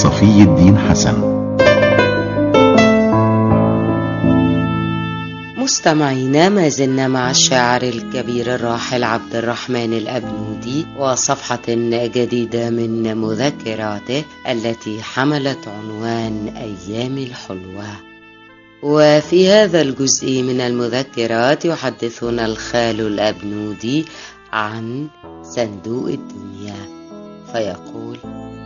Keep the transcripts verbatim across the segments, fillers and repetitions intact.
صفي الدين حسن. مستمعينا، ما زلنا مع الشاعر الكبير الراحل عبد الرحمن الأبنودي وصفحة جديدة من مذكراته التي حملت عنوان أيام الحلوة. وفي هذا الجزء من المذكرات يحدثنا الخال الأبنودي عن صندوق الدنيا، فيقول: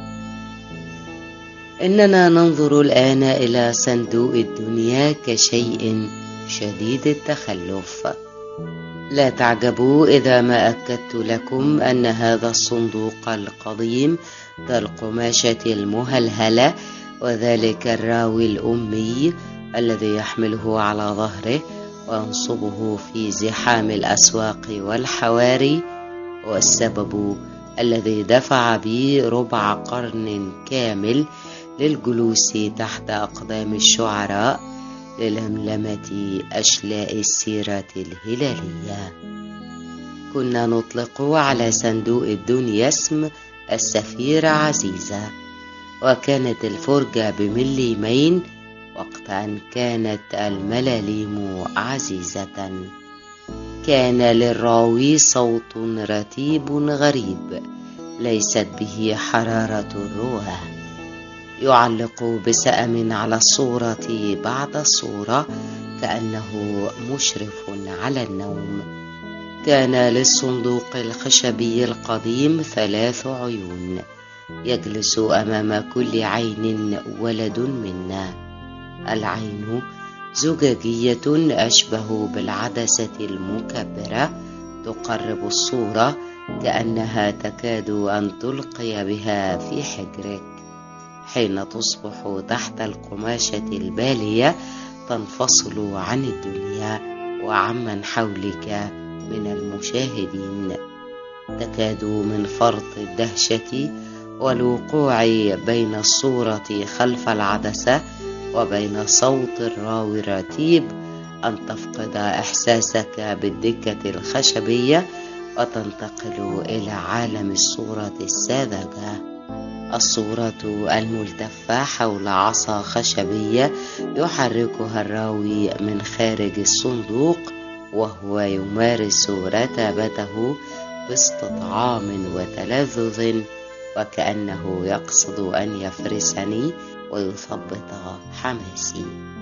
إننا ننظر الآن إلى صندوق الدنيا كشيء شديد التخلف. لا تعجبوا إذا ما أكدت لكم أن هذا الصندوق القديم ذا القماشة المهلهلة وذلك الراوي الأمي الذي يحمله على ظهره وينصبه في زحام الأسواق والحواري هو السبب الذي دفع بي ربع قرن كامل للجلوس تحت أقدام الشعراء للملمة أشلاء السيرة الهلالية. كنا نطلق على صندوق الدنيا اسم السفيرة عزيزة، وكانت الفرجة بمليمين وقت أن كانت الملاليم عزيزة. كان للراوي صوت رتيب غريب ليست به حرارة الروح، يعلق بسأم على الصورة بعد الصورة كأنه مشرف على النوم. كان للصندوق الخشبي القديم ثلاث عيون، يجلس أمام كل عين ولد منا. العين زجاجية أشبه بالعدسة المكبرة تقرب الصورة كأنها تكاد أن تلقي بها في حجرك. حين تصبح تحت القماشة البالية تنفصل عن الدنيا وعمن حولك من المشاهدين. تكاد من فرط الدهشة والوقوع بين الصورة خلف العدسة وبين صوت الراوي الرتيب أن تفقد إحساسك بالدكة الخشبية وتنتقل إلى عالم الصورة الساذجة. الصورة الملتفة حول عصا خشبية يحركها الراوي من خارج الصندوق وهو يمارس رتابته باستطعام وتلذذ وكأنه يقصد أن يفرسني ويثبط حماسي.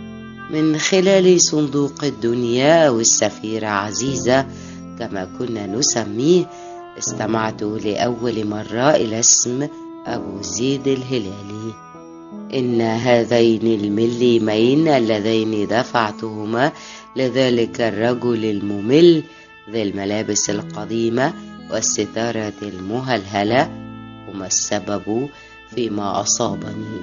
من خلال صندوق الدنيا أو السفيرة عزيزة كما كنا نسميه استمعت لأول مرة إلى اسم أبو زيد الهلالي. إن هذين المليمين اللذين دفعتهما لذلك الرجل الممل ذي الملابس القديمة والستارة المهلهلة هما السبب فيما أصابني،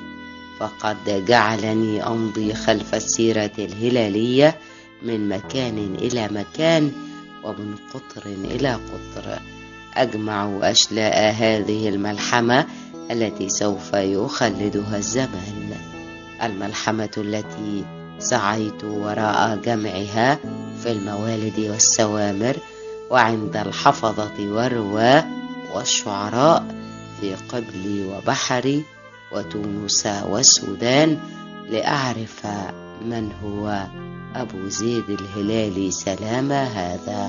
فقد جعلني أمضي خلف السيرة الهلالية من مكان إلى مكان ومن قطر إلى قطر، أجمع أشلاء هذه الملحمة التي سوف يخلدها الزمان، الملحمة التي سعيت وراء جمعها في الموالد والسوامر وعند الحفظة والرواة والشعراء في قبلي وبحري وتونس والسودان لأعرف من هو أبو زيد الهلالي سلام هذا.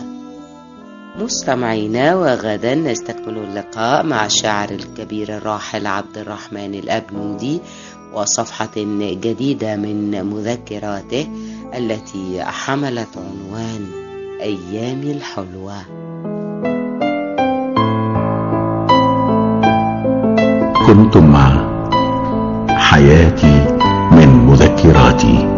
مستمعينا، وغدا نستكمل اللقاء مع الشاعر الكبير الراحل عبد الرحمن الأبنودي وصفحة جديدة من مذكراته التي حملت عنوان أيام الحلوة. كنتم مع حياتي من مذكراتي.